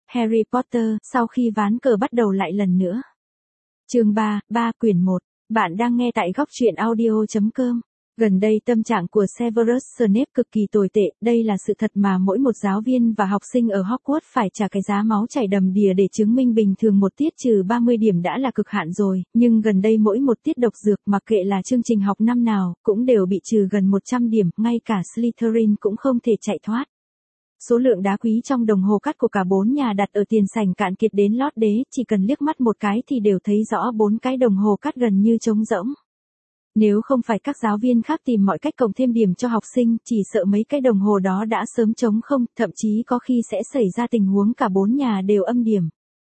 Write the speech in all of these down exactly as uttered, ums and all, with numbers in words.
Harry Potter, sau khi ván cờ bắt đầu lại lần nữa. Chương ba, ba quyển một. Bạn đang nghe tại góc truyện audio chấm com. Gần đây tâm trạng của Severus Snape cực kỳ tồi tệ, đây là sự thật mà mỗi một giáo viên và học sinh ở Hogwarts phải trả cái giá máu chảy đầm đìa để chứng minh bình thường một tiết trừ ba mươi điểm đã là cực hạn rồi, nhưng gần đây mỗi một tiết độc dược mặc kệ là chương trình học năm nào, cũng đều bị trừ gần một trăm điểm, ngay cả Slytherin cũng không thể chạy thoát. Số lượng đá quý trong đồng hồ cắt của cả bốn nhà đặt ở tiền sảnh cạn kiệt đến lót đế, chỉ cần liếc mắt một cái thì đều thấy rõ bốn cái đồng hồ cắt gần như trống rỗng. Nếu không phải các giáo viên khác tìm mọi cách cộng thêm điểm cho học sinh, chỉ sợ mấy cái đồng hồ đó đã sớm trống không, thậm chí có khi sẽ xảy ra tình huống cả bốn nhà đều âm điểm.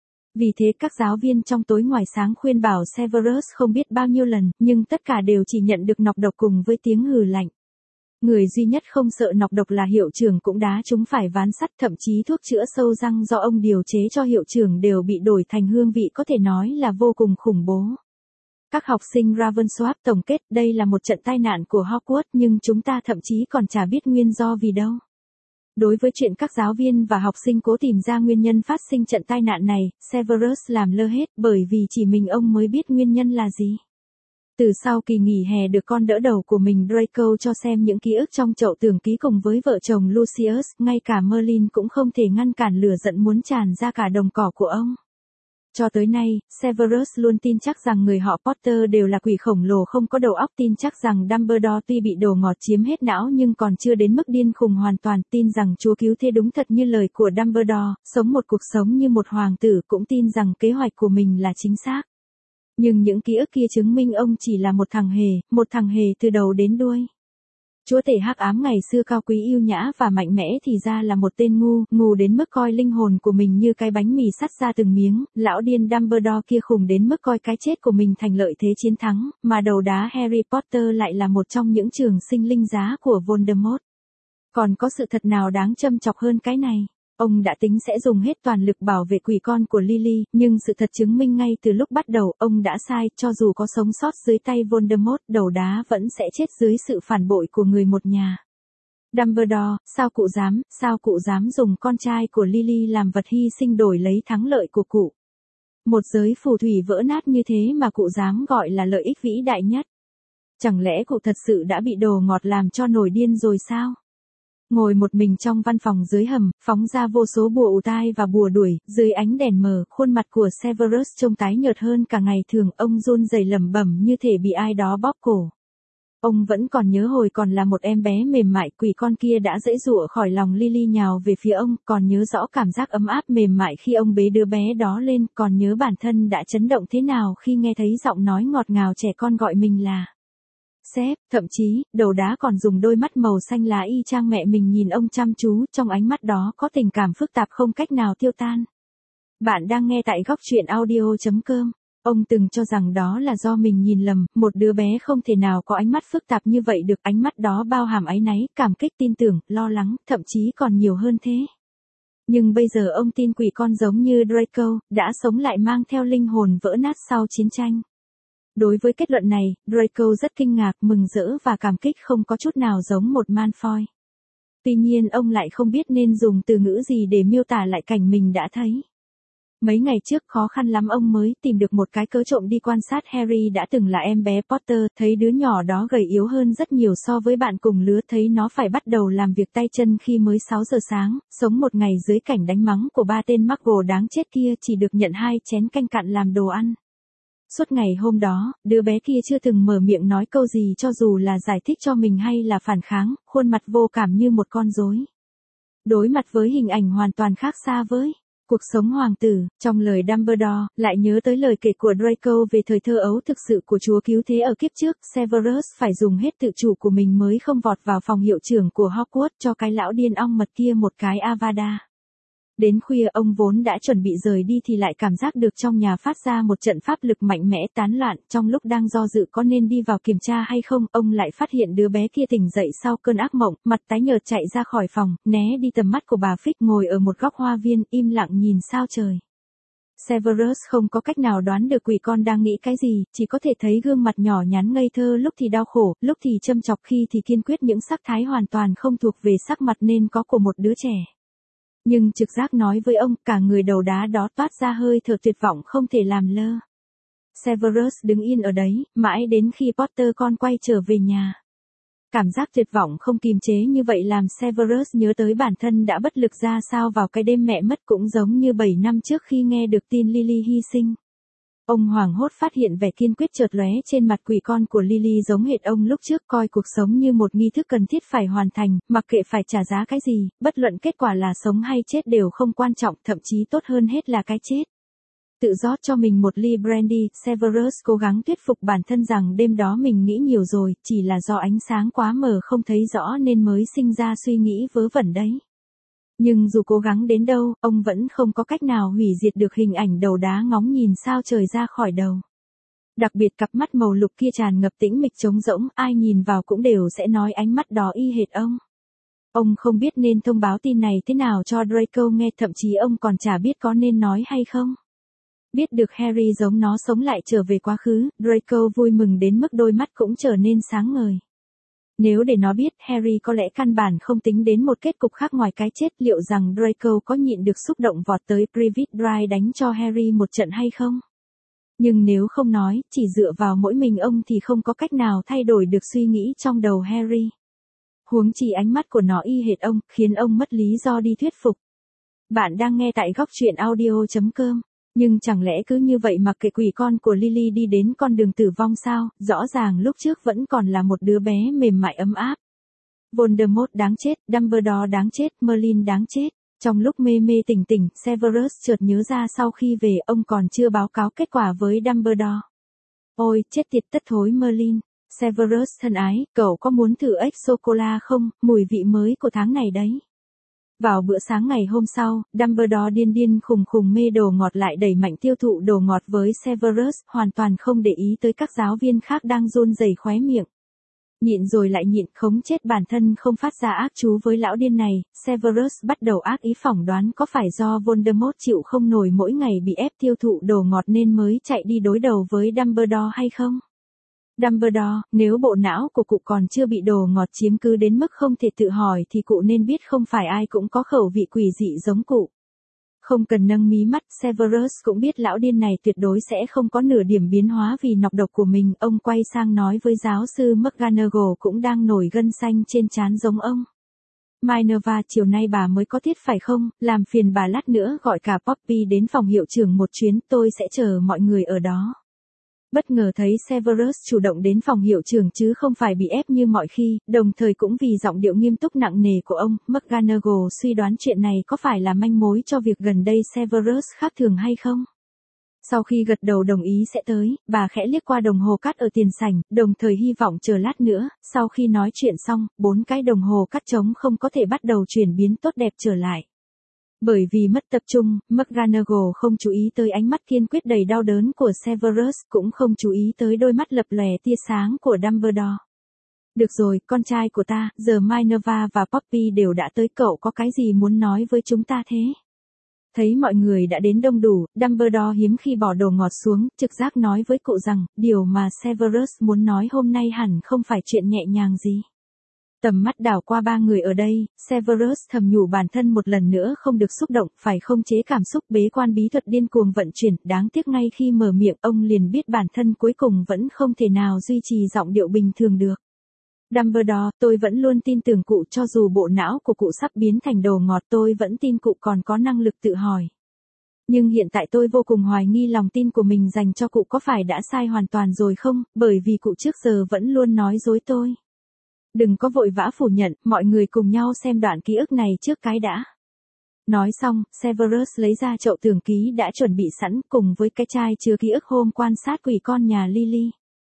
Vì thế các giáo viên trong tối ngoài sáng khuyên bảo Severus không biết bao nhiêu lần, nhưng tất cả đều chỉ nhận được nọc độc cùng với tiếng hừ lạnh. Người duy nhất không sợ nọc độc là hiệu trưởng cũng đá trúng phải ván sắt, thậm chí thuốc chữa sâu răng do ông điều chế cho hiệu trưởng đều bị đổi thành hương vị có thể nói là vô cùng khủng bố. Các học sinh Ravensworth tổng kết đây là một trận tai nạn của Hogwarts nhưng chúng ta thậm chí còn chả biết nguyên do vì đâu. Đối với chuyện các giáo viên và học sinh cố tìm ra nguyên nhân phát sinh trận tai nạn này, Severus làm lơ hết bởi vì chỉ mình ông mới biết nguyên nhân là gì. Từ sau kỳ nghỉ hè được con đỡ đầu của mình Draco cho xem những ký ức trong chậu tường ký cùng với vợ chồng Lucius, ngay cả Merlin cũng không thể ngăn cản lửa giận muốn tràn ra cả đồng cỏ của ông. Cho tới nay, Severus luôn tin chắc rằng người họ Potter đều là quỷ khổng lồ không có đầu óc, tin chắc rằng Dumbledore tuy bị đồ ngọt chiếm hết não nhưng còn chưa đến mức điên khùng hoàn toàn, tin rằng Chúa Cứu Thế đúng thật như lời của Dumbledore, sống một cuộc sống như một hoàng tử, cũng tin rằng kế hoạch của mình là chính xác. Nhưng những ký ức kia chứng minh ông chỉ là một thằng hề, một thằng hề từ đầu đến đuôi. Chúa tể hắc ám ngày xưa cao quý yêu nhã và mạnh mẽ thì ra là một tên ngu, ngu đến mức coi linh hồn của mình như cái bánh mì sắt ra từng miếng, lão điên Dumbledore kia khùng đến mức coi cái chết của mình thành lợi thế chiến thắng, mà đầu đá Harry Potter lại là một trong những trường sinh linh giá của Voldemort. Còn có sự thật nào đáng châm chọc hơn cái này? Ông đã tính sẽ dùng hết toàn lực bảo vệ quỷ con của Lily, nhưng sự thật chứng minh ngay từ lúc bắt đầu, ông đã sai, cho dù có sống sót dưới tay Voldemort, đầu đá vẫn sẽ chết dưới sự phản bội của người một nhà. Dumbledore, sao cụ dám, sao cụ dám dùng con trai của Lily làm vật hy sinh đổi lấy thắng lợi của cụ? Một giới phù thủy vỡ nát như thế mà cụ dám gọi là lợi ích vĩ đại nhất. Chẳng lẽ cụ thật sự đã bị đồ ngọt làm cho nổi điên rồi sao? Ngồi một mình trong văn phòng dưới hầm, phóng ra vô số bùa ù tai và bùa đuổi, dưới ánh đèn mờ, khuôn mặt của Severus trông tái nhợt hơn cả ngày thường, ông run rẩy lẩm bẩm như thể bị ai đó bóp cổ. Ông vẫn còn nhớ hồi còn là một em bé mềm mại, quỷ con kia đã giãy giụa khỏi lòng Lily nhào về phía ông, còn nhớ rõ cảm giác ấm áp mềm mại khi ông bế đứa bé đó lên, còn nhớ bản thân đã chấn động thế nào khi nghe thấy giọng nói ngọt ngào trẻ con gọi mình là sếp, thậm chí, đầu đá còn dùng đôi mắt màu xanh lá y chang mẹ mình nhìn ông chăm chú, trong ánh mắt đó có tình cảm phức tạp không cách nào tiêu tan. Bạn đang nghe tại góc truyện audio chấm com. Ông từng cho rằng đó là do mình nhìn lầm, một đứa bé không thể nào có ánh mắt phức tạp như vậy được, ánh mắt đó bao hàm áy náy, cảm kích, tin tưởng, lo lắng, thậm chí còn nhiều hơn thế. Nhưng bây giờ ông tin quỷ con giống như Draco, đã sống lại mang theo linh hồn vỡ nát sau chiến tranh. Đối với kết luận này, Draco rất kinh ngạc, mừng rỡ và cảm kích không có chút nào giống một Malfoy. Tuy nhiên ông lại không biết nên dùng từ ngữ gì để miêu tả lại cảnh mình đã thấy. Mấy ngày trước khó khăn lắm ông mới tìm được một cái cớ trộm đi quan sát Harry đã từng là em bé Potter, thấy đứa nhỏ đó gầy yếu hơn rất nhiều so với bạn cùng lứa, thấy nó phải bắt đầu làm việc tay chân khi mới sáu giờ sáng, sống một ngày dưới cảnh đánh mắng của ba tên Muggle đáng chết kia, chỉ được nhận hai chén canh cặn làm đồ ăn. Suốt ngày hôm đó, đứa bé kia chưa từng mở miệng nói câu gì cho dù là giải thích cho mình hay là phản kháng, khuôn mặt vô cảm như một con rối. Đối mặt với hình ảnh hoàn toàn khác xa với cuộc sống hoàng tử, trong lời Dumbledore, lại nhớ tới lời kể của Draco về thời thơ ấu thực sự của Chúa Cứu Thế ở kiếp trước, Severus phải dùng hết tự chủ của mình mới không vọt vào phòng hiệu trưởng của Hogwarts cho cái lão điên ong mật kia một cái avada. Đến khuya ông vốn đã chuẩn bị rời đi thì lại cảm giác được trong nhà phát ra một trận pháp lực mạnh mẽ tán loạn, trong lúc đang do dự có nên đi vào kiểm tra hay không, ông lại phát hiện đứa bé kia tỉnh dậy sau cơn ác mộng, mặt tái nhợt chạy ra khỏi phòng, né đi tầm mắt của bà Fig ngồi ở một góc hoa viên, im lặng nhìn sao trời. Severus không có cách nào đoán được quỷ con đang nghĩ cái gì, chỉ có thể thấy gương mặt nhỏ nhắn ngây thơ lúc thì đau khổ, lúc thì châm chọc, khi thì kiên quyết, những sắc thái hoàn toàn không thuộc về sắc mặt nên có của một đứa trẻ. Nhưng trực giác nói với ông, cả người đầu đá đó toát ra hơi thở tuyệt vọng không thể làm lơ. Severus đứng yên ở đấy, mãi đến khi Potter con quay trở về nhà. Cảm giác tuyệt vọng không kìm chế như vậy làm Severus nhớ tới bản thân đã bất lực ra sao vào cái đêm mẹ mất, cũng giống như bảy năm trước khi nghe được tin Lily hy sinh. Ông hoảng hốt phát hiện vẻ kiên quyết chợt lóe trên mặt quỷ con của Lily, giống hệt ông lúc trước coi cuộc sống như một nghi thức cần thiết phải hoàn thành, mặc kệ phải trả giá cái gì, bất luận kết quả là sống hay chết đều không quan trọng, thậm chí tốt hơn hết là cái chết. Tự rót cho mình một ly brandy, Severus cố gắng thuyết phục bản thân rằng đêm đó mình nghĩ nhiều rồi, chỉ là do ánh sáng quá mờ không thấy rõ nên mới sinh ra suy nghĩ vớ vẩn đấy. Nhưng dù cố gắng đến đâu, ông vẫn không có cách nào hủy diệt được hình ảnh đầu đá ngóng nhìn sao trời ra khỏi đầu. Đặc biệt cặp mắt màu lục kia tràn ngập tĩnh mịch trống rỗng, ai nhìn vào cũng đều sẽ nói ánh mắt đó y hệt ông. Ông không biết nên thông báo tin này thế nào cho Draco nghe, thậm chí ông còn chả biết có nên nói hay không. Biết được Harry giống nó sống lại trở về quá khứ, Draco vui mừng đến mức đôi mắt cũng trở nên sáng ngời. Nếu để nó biết Harry có lẽ căn bản không tính đến một kết cục khác ngoài cái chết, liệu rằng Draco có nhịn được xúc động vọt tới Privet Drive đánh cho Harry một trận hay không? Nhưng nếu không nói, chỉ dựa vào mỗi mình ông thì không có cách nào thay đổi được suy nghĩ trong đầu Harry. Huống chi ánh mắt của nó y hệt ông, khiến ông mất lý do đi thuyết phục. Bạn đang nghe tại góc truyện audio chấm com. Nhưng chẳng lẽ cứ như vậy mà kệ quỷ con của Lily đi đến con đường tử vong sao? Rõ ràng lúc trước vẫn còn là một đứa bé mềm mại ấm áp. Voldemort đáng chết, Dumbledore đáng chết, Merlin đáng chết. Trong lúc mê mê tỉnh tỉnh, Severus chợt nhớ ra sau khi về ông còn chưa báo cáo kết quả với Dumbledore. Ôi, chết tiệt tất thối Merlin. Severus thân ái, cậu có muốn thử ếch sô-cô-la không? Mùi vị mới của tháng này đấy. Vào bữa sáng ngày hôm sau, Dumbledore điên điên khùng khùng mê đồ ngọt lại đẩy mạnh tiêu thụ đồ ngọt với Severus, hoàn toàn không để ý tới các giáo viên khác đang run rẩy khóe miệng. Nhịn rồi lại nhịn, khống chết bản thân không phát ra ác chú với lão điên này, Severus bắt đầu ác ý phỏng đoán có phải do Voldemort chịu không nổi mỗi ngày bị ép tiêu thụ đồ ngọt nên mới chạy đi đối đầu với Dumbledore hay không? Dumbledore, nếu bộ não của cụ còn chưa bị đồ ngọt chiếm cứ đến mức không thể tự hỏi thì cụ nên biết không phải ai cũng có khẩu vị quỷ dị giống cụ. Không cần nâng mí mắt, Severus cũng biết lão điên này tuyệt đối sẽ không có nửa điểm biến hóa vì nọc độc của mình. Ông quay sang nói với giáo sư McGonagall cũng đang nổi gân xanh trên trán giống ông. Minerva, chiều nay bà mới có tiết phải không? Làm phiền bà lát nữa gọi cả Poppy đến phòng hiệu trưởng một chuyến, tôi sẽ chờ mọi người ở đó. Bất ngờ thấy Severus chủ động đến phòng hiệu trưởng chứ không phải bị ép như mọi khi, đồng thời cũng vì giọng điệu nghiêm túc nặng nề của ông, McGonagall suy đoán chuyện này có phải là manh mối cho việc gần đây Severus khác thường hay không. Sau khi gật đầu đồng ý sẽ tới, bà khẽ liếc qua đồng hồ cát ở tiền sảnh, đồng thời hy vọng chờ lát nữa, sau khi nói chuyện xong, bốn cái đồng hồ cát trống không có thể bắt đầu chuyển biến tốt đẹp trở lại. Bởi vì mất tập trung, McGonagall không chú ý tới ánh mắt kiên quyết đầy đau đớn của Severus, cũng không chú ý tới đôi mắt lập lòe tia sáng của Dumbledore. Được rồi, con trai của ta, giờ Minerva và Poppy đều đã tới, cậu có cái gì muốn nói với chúng ta thế? Thấy mọi người đã đến đông đủ, Dumbledore hiếm khi bỏ đồ ngọt xuống, trực giác nói với cụ rằng, điều mà Severus muốn nói hôm nay hẳn không phải chuyện nhẹ nhàng gì. Tầm mắt đảo qua ba người ở đây, Severus thầm nhủ bản thân một lần nữa không được xúc động, phải không chế cảm xúc, bế quan bí thuật điên cuồng vận chuyển, đáng tiếc ngay khi mở miệng ông liền biết bản thân cuối cùng vẫn không thể nào duy trì giọng điệu bình thường được. Dumbledore, tôi vẫn luôn tin tưởng cụ, cho dù bộ não của cụ sắp biến thành đồ ngọt tôi vẫn tin cụ còn có năng lực tự hỏi. Nhưng hiện tại tôi vô cùng hoài nghi lòng tin của mình dành cho cụ có phải đã sai hoàn toàn rồi không, bởi vì cụ trước giờ vẫn luôn nói dối tôi. Đừng có vội vã phủ nhận, mọi người cùng nhau xem đoạn ký ức này trước cái đã. Nói xong, Severus lấy ra chậu tưởng ký đã chuẩn bị sẵn cùng với cái chai chứa ký ức hôm quan sát quỷ con nhà Lily.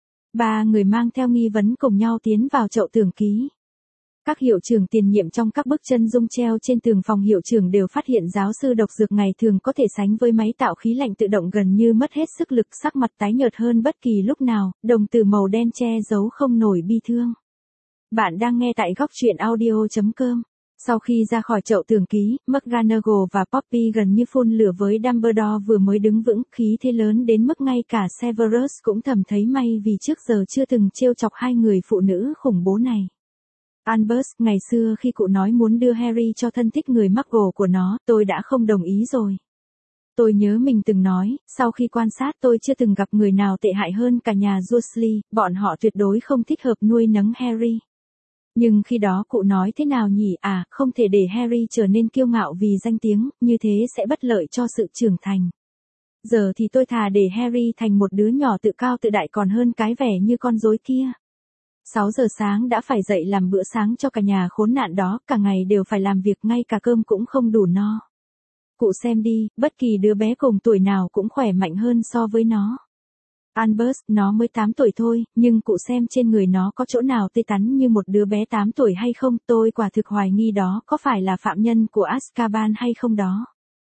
Ba người mang theo nghi vấn cùng nhau tiến vào chậu tưởng ký. Các hiệu trưởng tiền nhiệm trong các bức chân dung treo trên tường phòng hiệu trưởng đều phát hiện giáo sư độc dược ngày thường có thể sánh với máy tạo khí lạnh tự động gần như mất hết sức lực, sắc mặt tái nhợt hơn bất kỳ lúc nào, đồng tử màu đen che giấu không nổi bi thương. Bạn đang nghe tại góc truyện audio chấm com. Sau khi ra khỏi chậu tưởng ký, McGonagall và Poppy gần như phun lửa với Dumbledore vừa mới đứng vững, khí thế lớn đến mức ngay cả Severus cũng thầm thấy may vì trước giờ chưa từng trêu chọc hai người phụ nữ khủng bố này. Albus, ngày xưa khi cụ nói muốn đưa Harry cho thân thích người Muggle của nó, tôi đã không đồng ý rồi. Tôi nhớ mình từng nói, sau khi quan sát tôi chưa từng gặp người nào tệ hại hơn cả nhà Dursley, bọn họ tuyệt đối không thích hợp nuôi nấng Harry. Nhưng khi đó cụ nói thế nào nhỉ, à, không thể để Harry trở nên kiêu ngạo vì danh tiếng, như thế sẽ bất lợi cho sự trưởng thành. Giờ thì tôi thà để Harry thành một đứa nhỏ tự cao tự đại còn hơn cái vẻ như con rối kia. sáu giờ sáng đã phải dậy làm bữa sáng cho cả nhà khốn nạn đó, cả ngày đều phải làm việc, ngay cả cơm cũng không đủ no. Cụ xem đi, bất kỳ đứa bé cùng tuổi nào cũng khỏe mạnh hơn so với nó. Albus, nó mới tám tuổi thôi, nhưng cụ xem trên người nó có chỗ nào tươi tắn như một đứa bé tám tuổi hay không, tôi quả thực hoài nghi đó có phải là phạm nhân của Azkaban hay không đó.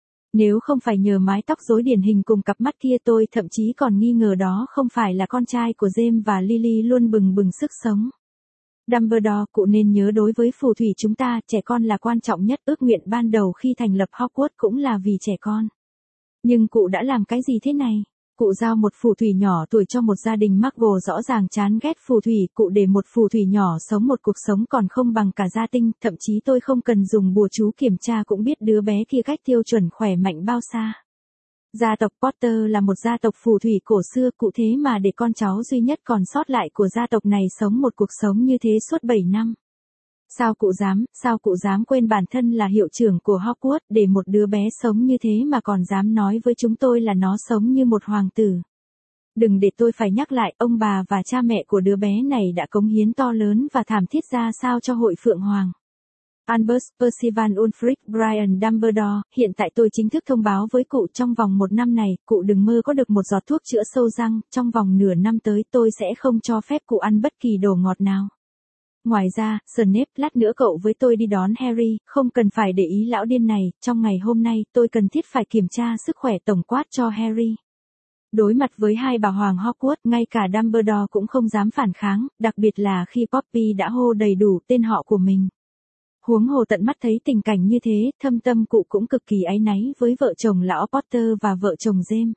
Nếu không phải nhờ mái tóc rối điển hình cùng cặp mắt kia, tôi thậm chí còn nghi ngờ đó không phải là con trai của James và Lily luôn bừng bừng sức sống. Dumbledore, cụ nên nhớ đối với phù thủy chúng ta, trẻ con là quan trọng nhất, ước nguyện ban đầu khi thành lập Hogwarts cũng là vì trẻ con. Nhưng cụ đã làm cái gì thế này? Cụ giao một phù thủy nhỏ tuổi cho một gia đình Muggle rõ ràng chán ghét phù thủy, cụ để một phù thủy nhỏ sống một cuộc sống còn không bằng cả gia tinh, thậm chí tôi không cần dùng bùa chú kiểm tra cũng biết đứa bé kia cách tiêu chuẩn khỏe mạnh bao xa. Gia tộc Potter là một gia tộc phù thủy cổ xưa, cụ thế mà để con cháu duy nhất còn sót lại của gia tộc này sống một cuộc sống như thế suốt bảy năm. Sao cụ dám, sao cụ dám quên bản thân là hiệu trưởng của Hogwarts, để một đứa bé sống như thế mà còn dám nói với chúng tôi là nó sống như một hoàng tử. Đừng để tôi phải nhắc lại, ông bà và cha mẹ của đứa bé này đã cống hiến to lớn và thảm thiết ra sao cho hội Phượng Hoàng. Albus Percival Wulfric Brian Dumbledore, hiện tại tôi chính thức thông báo với cụ trong vòng một năm này, cụ đừng mơ có được một giọt thuốc chữa sâu răng, trong vòng nửa năm tới tôi sẽ không cho phép cụ ăn bất kỳ đồ ngọt nào. Ngoài ra, Snape, lát nữa cậu với tôi đi đón Harry, không cần phải để ý lão điên này, trong ngày hôm nay tôi cần thiết phải kiểm tra sức khỏe tổng quát cho Harry. Đối mặt với hai bà hoàng Hogwarts, ngay cả Dumbledore cũng không dám phản kháng, đặc biệt là khi Poppy đã hô đầy đủ tên họ của mình. Huống hồ tận mắt thấy tình cảnh như thế, thâm tâm cụ cũng cực kỳ áy náy với vợ chồng lão Potter và vợ chồng James.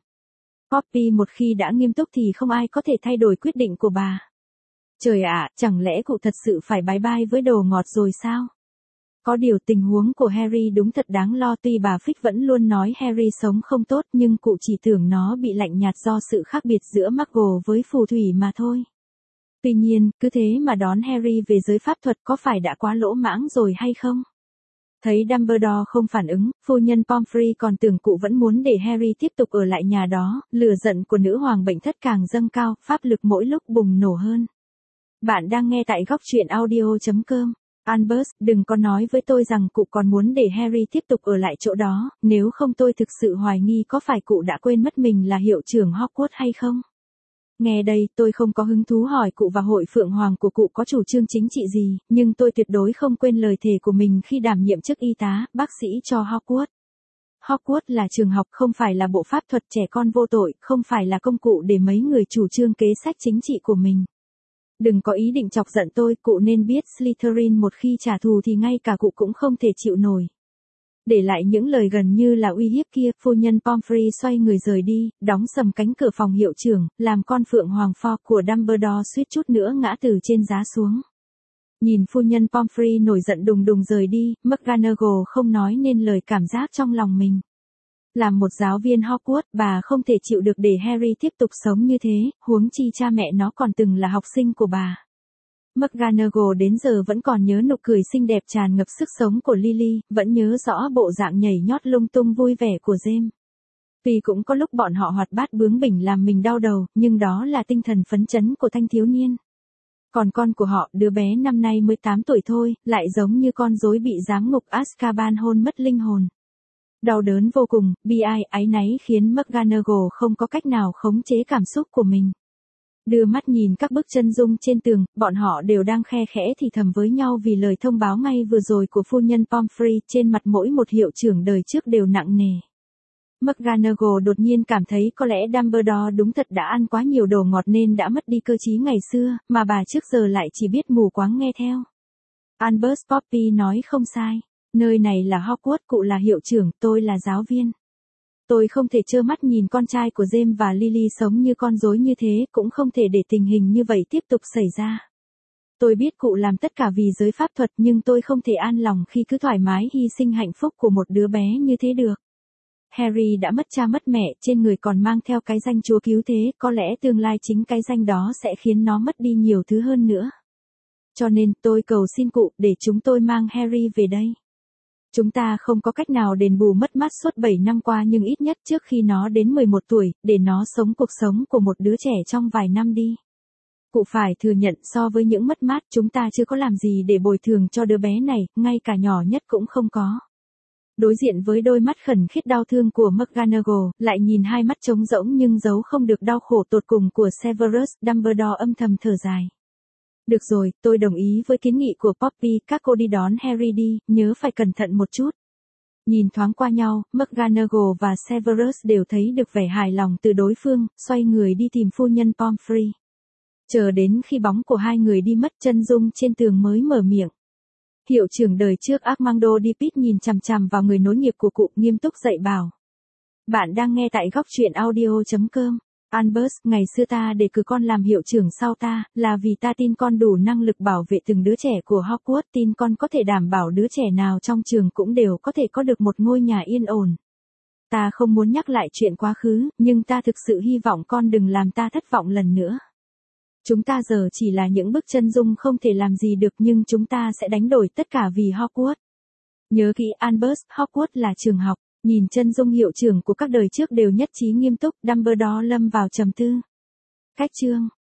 Poppy một khi đã nghiêm túc thì không ai có thể thay đổi quyết định của bà. Trời ạ, chẳng lẽ cụ thật sự phải bái bai với đồ ngọt rồi sao? Có điều tình huống của Harry đúng thật đáng lo, tuy bà Fitch vẫn luôn nói Harry sống không tốt nhưng cụ chỉ tưởng nó bị lạnh nhạt do sự khác biệt giữa Muggle với phù thủy mà thôi. Tuy nhiên, cứ thế mà đón Harry về giới pháp thuật có phải đã quá lỗ mãng rồi hay không? Thấy Dumbledore không phản ứng, phu nhân Pomfrey còn tưởng cụ vẫn muốn để Harry tiếp tục ở lại nhà đó, lửa giận của nữ hoàng bệnh thất càng dâng cao, pháp lực mỗi lúc bùng nổ hơn. Bạn đang nghe tại góc truyện audio chấm com. Albus, đừng có nói với tôi rằng cụ còn muốn để Harry tiếp tục ở lại chỗ đó, nếu không tôi thực sự hoài nghi có phải cụ đã quên mất mình là hiệu trưởng Hogwarts hay không? Nghe đây, tôi không có hứng thú hỏi cụ và hội Phượng Hoàng của cụ có chủ trương chính trị gì, nhưng tôi tuyệt đối không quên lời thề của mình khi đảm nhiệm chức y tá, bác sĩ cho Hogwarts. Hogwarts là trường học, không phải là bộ pháp thuật, trẻ con vô tội, không phải là công cụ để mấy người chủ trương kế sách chính trị của mình. Đừng có ý định chọc giận tôi, cụ nên biết Slytherin một khi trả thù thì ngay cả cụ cũng không thể chịu nổi. Để lại những lời gần như là uy hiếp kia, phu nhân Pomfrey xoay người rời đi, đóng sầm cánh cửa phòng hiệu trưởng, làm con Phượng Hoàng Ford của Dumbledore suýt chút nữa ngã từ trên giá xuống. Nhìn phu nhân Pomfrey nổi giận đùng đùng rời đi, McGonagall không nói nên lời cảm giác trong lòng mình. Làm một giáo viên Hogwarts, bà không thể chịu được để Harry tiếp tục sống như thế, huống chi cha mẹ nó còn từng là học sinh của bà. McGonagall đến giờ vẫn còn nhớ nụ cười xinh đẹp tràn ngập sức sống của Lily, vẫn nhớ rõ bộ dạng nhảy nhót lung tung vui vẻ của James. Tuy cũng có lúc bọn họ hoạt bát bướng bỉnh làm mình đau đầu, nhưng đó là tinh thần phấn chấn của thanh thiếu niên. Còn con của họ, đứa bé năm nay mới tám tuổi thôi, lại giống như con rối bị giám ngục Azkaban hôn mất linh hồn. Đau đớn vô cùng, bi ai, áy náy khiến McGonagall không có cách nào khống chế cảm xúc của mình. Đưa mắt nhìn các bức chân dung trên tường, bọn họ đều đang khe khẽ thì thầm với nhau vì lời thông báo ngay vừa rồi của phu nhân Pomfrey, trên mặt mỗi một hiệu trưởng đời trước đều nặng nề. McGonagall đột nhiên cảm thấy có lẽ Dumbledore đúng thật đã ăn quá nhiều đồ ngọt nên đã mất đi cơ trí ngày xưa, mà bà trước giờ lại chỉ biết mù quáng nghe theo. Albus, Poppy nói không sai. Nơi này là Hogwarts, cụ là hiệu trưởng, tôi là giáo viên. Tôi không thể trơ mắt nhìn con trai của James và Lily sống như con rối như thế, cũng không thể để tình hình như vậy tiếp tục xảy ra. Tôi biết cụ làm tất cả vì giới pháp thuật nhưng tôi không thể an lòng khi cứ thoải mái hy sinh hạnh phúc của một đứa bé như thế được. Harry đã mất cha mất mẹ, trên người còn mang theo cái danh chúa cứu thế, có lẽ tương lai chính cái danh đó sẽ khiến nó mất đi nhiều thứ hơn nữa. Cho nên, tôi cầu xin cụ, để chúng tôi mang Harry về đây. Chúng ta không có cách nào đền bù mất mát suốt bảy năm qua nhưng ít nhất trước khi nó đến mười một tuổi, để nó sống cuộc sống của một đứa trẻ trong vài năm đi. Cụ phải thừa nhận so với những mất mát chúng ta chưa có làm gì để bồi thường cho đứa bé này, ngay cả nhỏ nhất cũng không có. Đối diện với đôi mắt khẩn khiết đau thương của McGonagall, lại nhìn hai mắt trống rỗng nhưng giấu không được đau khổ tột cùng của Severus, Dumbledore âm thầm thở dài. Được rồi, tôi đồng ý với kiến nghị của Poppy, các cô đi đón Harry đi, nhớ phải cẩn thận một chút. Nhìn thoáng qua nhau, McGonagall và Severus đều thấy được vẻ hài lòng từ đối phương, xoay người đi tìm phu nhân Pomfrey. Chờ đến khi bóng của hai người đi mất, chân dung trên tường mới mở miệng. Hiệu trưởng đời trước Armando Dipit nhìn chằm chằm vào người nối nghiệp của cụ, nghiêm túc dạy bảo. Bạn đang nghe tại góc truyện audio chấm com. Albus, ngày xưa ta để cử con làm hiệu trưởng sau ta, là vì ta tin con đủ năng lực bảo vệ từng đứa trẻ của Hogwarts, tin con có thể đảm bảo đứa trẻ nào trong trường cũng đều có thể có được một ngôi nhà yên ổn. Ta không muốn nhắc lại chuyện quá khứ, nhưng ta thực sự hy vọng con đừng làm ta thất vọng lần nữa. Chúng ta giờ chỉ là những bức chân dung không thể làm gì được nhưng chúng ta sẽ đánh đổi tất cả vì Hogwarts. Nhớ kỹ Albus, Hogwarts là trường học. Nhìn chân dung hiệu trưởng của các đời trước đều nhất trí nghiêm túc, Dumbledore lâm vào trầm tư. Cách chương